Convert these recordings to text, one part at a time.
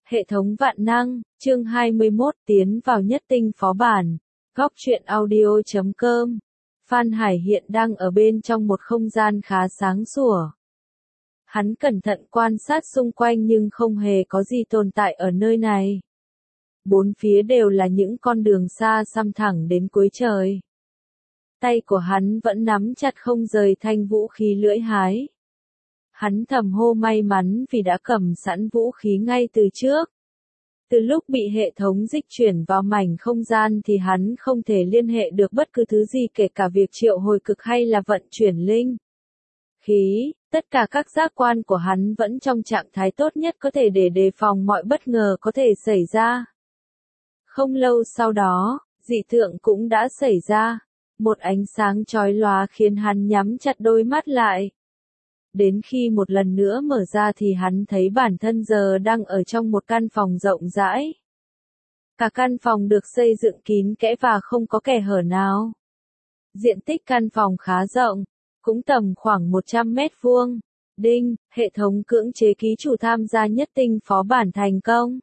Hệ thống vạn năng, chương 21 tiến vào nhất tinh phó bản. Góc truyện audio.com. Phan Hải hiện đang ở bên trong một không gian khá sáng sủa. Hắn cẩn thận quan sát xung quanh nhưng không hề có gì tồn tại ở nơi này. Bốn phía đều là những con đường xa xăm thẳng đến cuối trời. Tay của hắn vẫn nắm chặt không rời thanh vũ khí lưỡi hái. Hắn thầm hô may mắn vì đã cầm sẵn vũ khí ngay từ trước. Từ lúc bị hệ thống dịch chuyển vào mảnh không gian thì hắn không thể liên hệ được bất cứ thứ gì, kể cả việc triệu hồi cực hay là vận chuyển linh khí. Tất cả các giác quan của hắn vẫn trong trạng thái tốt nhất có thể để đề phòng mọi bất ngờ có thể xảy ra. Không lâu sau đó, dị tượng cũng đã xảy ra. Một ánh sáng chói lóa khiến hắn nhắm chặt đôi mắt lại. Đến khi một lần nữa mở ra thì hắn thấy bản thân giờ đang ở trong một căn phòng rộng rãi. Cả căn phòng được xây dựng kín kẽ và không có kẽ hở nào. Diện tích căn phòng khá rộng, cũng tầm khoảng 100 mét vuông. Đinh, hệ thống cưỡng chế ký chủ tham gia nhất tinh phó bản thành công.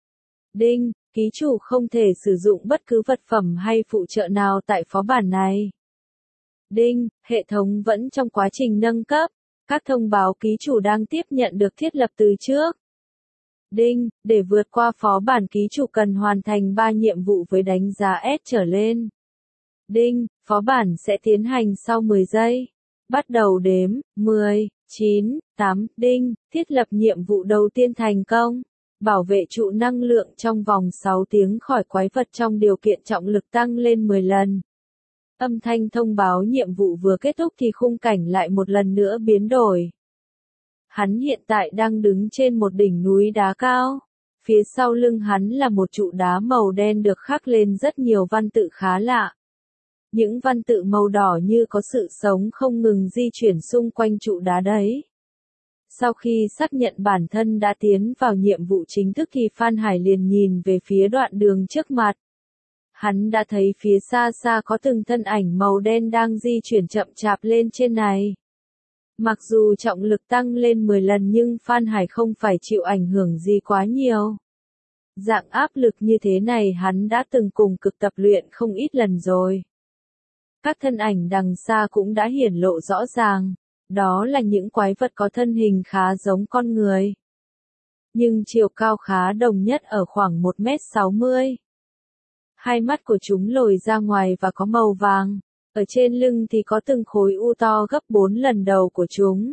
Đinh, ký chủ không thể sử dụng bất cứ vật phẩm hay phụ trợ nào tại phó bản này. Đinh, hệ thống vẫn trong quá trình nâng cấp. Các thông báo ký chủ đang tiếp nhận được thiết lập từ trước. Đinh, để vượt qua phó bản ký chủ cần hoàn thành 3 nhiệm vụ với đánh giá S trở lên. Đinh, phó bản sẽ tiến hành sau 10 giây. Bắt đầu đếm, 10, 9, 8, đinh, thiết lập nhiệm vụ đầu tiên thành công. Bảo vệ trụ năng lượng trong vòng 6 tiếng khỏi quái vật trong điều kiện trọng lực tăng lên 10 lần. Âm thanh thông báo nhiệm vụ vừa kết thúc thì khung cảnh lại một lần nữa biến đổi. Hắn hiện tại đang đứng trên một đỉnh núi đá cao. Phía sau lưng hắn là một trụ đá màu đen được khắc lên rất nhiều văn tự khá lạ. Những văn tự màu đỏ như có sự sống không ngừng di chuyển xung quanh trụ đá đấy. Sau khi xác nhận bản thân đã tiến vào nhiệm vụ chính thức thì Phan Hải liền nhìn về phía đoạn đường trước mặt. Hắn đã thấy phía xa xa có từng thân ảnh màu đen đang di chuyển chậm chạp lên trên này. Mặc dù trọng lực tăng lên 10 lần nhưng Phan Hải không phải chịu ảnh hưởng gì quá nhiều. Dạng áp lực như thế này hắn đã từng cùng cực tập luyện không ít lần rồi. Các thân ảnh đằng xa cũng đã hiển lộ rõ ràng. Đó là những quái vật có thân hình khá giống con người. Nhưng chiều cao khá đồng nhất ở khoảng 1,60 m. Hai mắt của chúng lồi ra ngoài và có màu vàng. Ở trên lưng thì có từng khối u to gấp 4 lần đầu của chúng.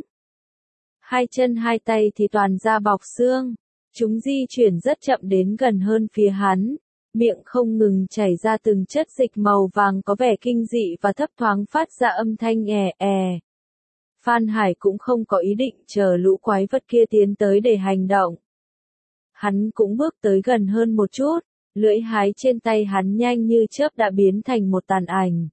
Hai chân hai tay thì toàn da bọc xương. Chúng di chuyển rất chậm đến gần hơn phía hắn. Miệng không ngừng chảy ra từng chất dịch màu vàng có vẻ kinh dị và thấp thoáng phát ra âm thanh è è. Phan Hải cũng không có ý định chờ lũ quái vật kia tiến tới để hành động. Hắn cũng bước tới gần hơn một chút. Lưỡi hái trên tay hắn nhanh như chớp đã biến thành một tàn ảnh.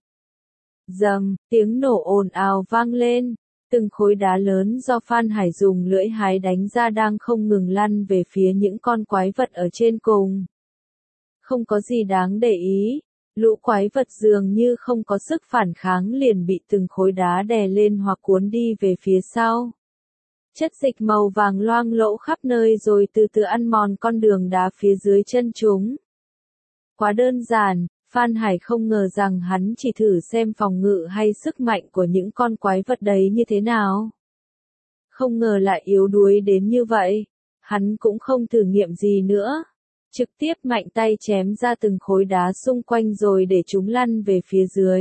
Rầm, tiếng nổ ồn ào vang lên. Từng khối đá lớn do Phan Hải dùng lưỡi hái đánh ra đang không ngừng lăn về phía những con quái vật ở trên cùng. Không có gì đáng để ý. Lũ quái vật dường như không có sức phản kháng liền bị từng khối đá đè lên hoặc cuốn đi về phía sau. Chất dịch màu vàng loang lỗ khắp nơi rồi từ từ ăn mòn con đường đá phía dưới chân chúng. Quá đơn giản, Phan Hải không ngờ rằng hắn chỉ thử xem phòng ngự hay sức mạnh của những con quái vật đấy như thế nào. Không ngờ lại yếu đuối đến như vậy. Hắn cũng không thử nghiệm gì nữa. Trực tiếp mạnh tay chém ra từng khối đá xung quanh rồi để chúng lăn về phía dưới.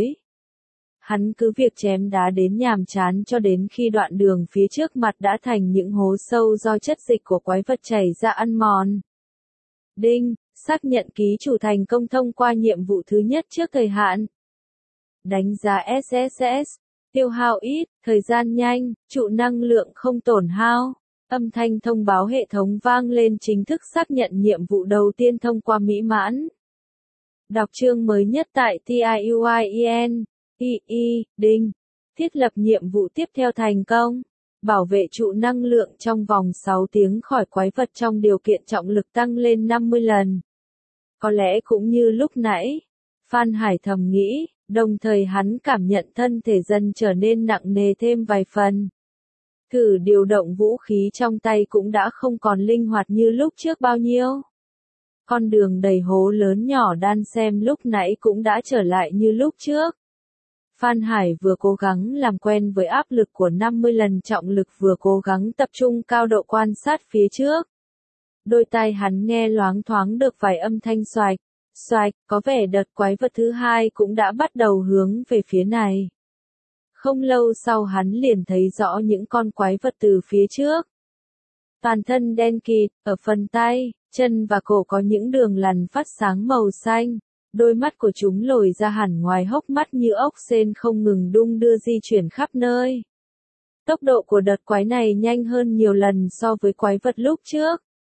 Hắn cứ việc chém đá đến nhàm chán cho đến khi đoạn đường phía trước mặt đã thành những hố sâu do chất dịch của quái vật chảy ra ăn mòn. Đinh, xác nhận ký chủ thành công thông qua nhiệm vụ thứ nhất trước thời hạn. Đánh giá SSS, tiêu hao ít, thời gian nhanh, trụ năng lượng không tổn hao. Âm thanh thông báo hệ thống vang lên chính thức xác nhận nhiệm vụ đầu tiên thông qua mỹ mãn. Đọc chương mới nhất tại TIUIEN. Đinh. Thiết lập nhiệm vụ tiếp theo thành công. Bảo vệ trụ năng lượng trong vòng 6 tiếng khỏi quái vật trong điều kiện trọng lực tăng lên 50 lần. Có lẽ cũng như lúc nãy, Phan Hải thầm nghĩ, đồng thời hắn cảm nhận thân thể dần trở nên nặng nề thêm vài phần. Cử điều động vũ khí trong tay cũng đã không còn linh hoạt như lúc trước bao nhiêu. Con đường đầy hố lớn nhỏ đan xen lúc nãy cũng đã trở lại như lúc trước. Phan Hải vừa cố gắng làm quen với áp lực của 50 lần trọng lực vừa cố gắng tập trung cao độ quan sát phía trước. Đôi tai hắn nghe loáng thoáng được vài âm thanh xoạch, xoạch, có vẻ đợt quái vật thứ hai cũng đã bắt đầu hướng về phía này. Không lâu sau hắn liền thấy rõ những con quái vật từ phía trước. Toàn thân đen kịt, ở phần tay, chân và cổ có những đường lằn phát sáng màu xanh. Đôi mắt của chúng lồi ra hẳn ngoài hốc mắt như ốc sên không ngừng đung đưa di chuyển khắp nơi. Tốc độ của đợt quái này nhanh hơn nhiều lần so với quái vật lúc trước.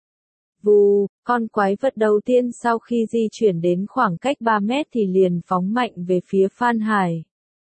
Vù, con quái vật đầu tiên sau khi di chuyển đến khoảng cách 3 mét thì liền phóng mạnh về phía Phan Hải.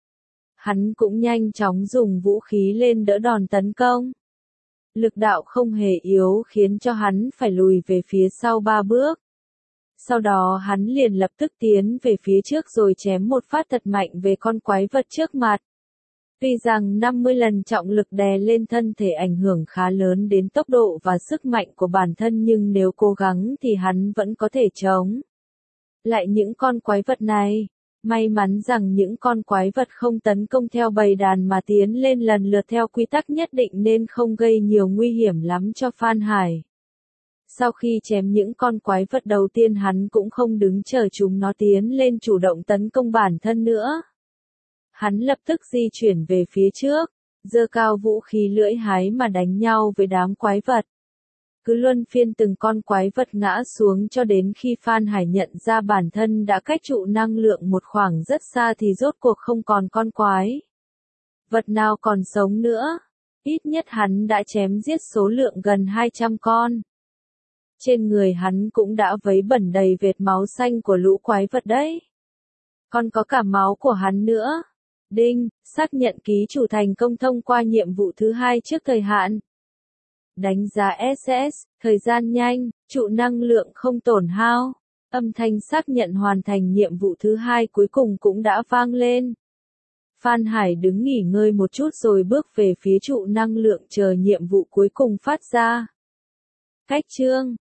Hắn cũng nhanh chóng dùng vũ khí lên đỡ đòn tấn công. Lực đạo không hề yếu khiến cho hắn phải lùi về phía sau 3 bước. Sau đó hắn liền lập tức tiến về phía trước rồi chém một phát thật mạnh về con quái vật trước mặt. Tuy rằng 50 lần trọng lực đè lên thân thể ảnh hưởng khá lớn đến tốc độ và sức mạnh của bản thân nhưng nếu cố gắng thì hắn vẫn có thể chống lại những con quái vật này. May mắn rằng những con quái vật không tấn công theo bầy đàn mà tiến lên lần lượt theo quy tắc nhất định nên không gây nhiều nguy hiểm lắm cho Phan Hải. Sau khi chém những con quái vật đầu tiên hắn cũng không đứng chờ chúng nó tiến lên chủ động tấn công bản thân nữa. Hắn lập tức di chuyển về phía trước, giơ cao vũ khí lưỡi hái mà đánh nhau với đám quái vật. Cứ luân phiên từng con quái vật ngã xuống cho đến khi Phan Hải nhận ra bản thân đã cách trụ năng lượng một khoảng rất xa thì rốt cuộc không còn con quái vật nào còn sống nữa. Ít nhất hắn đã chém giết số lượng gần 200 con. Trên người hắn cũng đã vấy bẩn đầy vệt máu xanh của lũ quái vật đấy. Còn có cả máu của hắn nữa. Đinh, xác nhận ký chủ thành công thông qua nhiệm vụ thứ 2 trước thời hạn. Đánh giá SS, thời gian nhanh, trụ năng lượng không tổn hao. Âm thanh xác nhận hoàn thành nhiệm vụ thứ 2 cuối cùng cũng đã vang lên. Phan Hải đứng nghỉ ngơi một chút rồi bước về phía trụ năng lượng chờ nhiệm vụ cuối cùng phát ra. Cách chương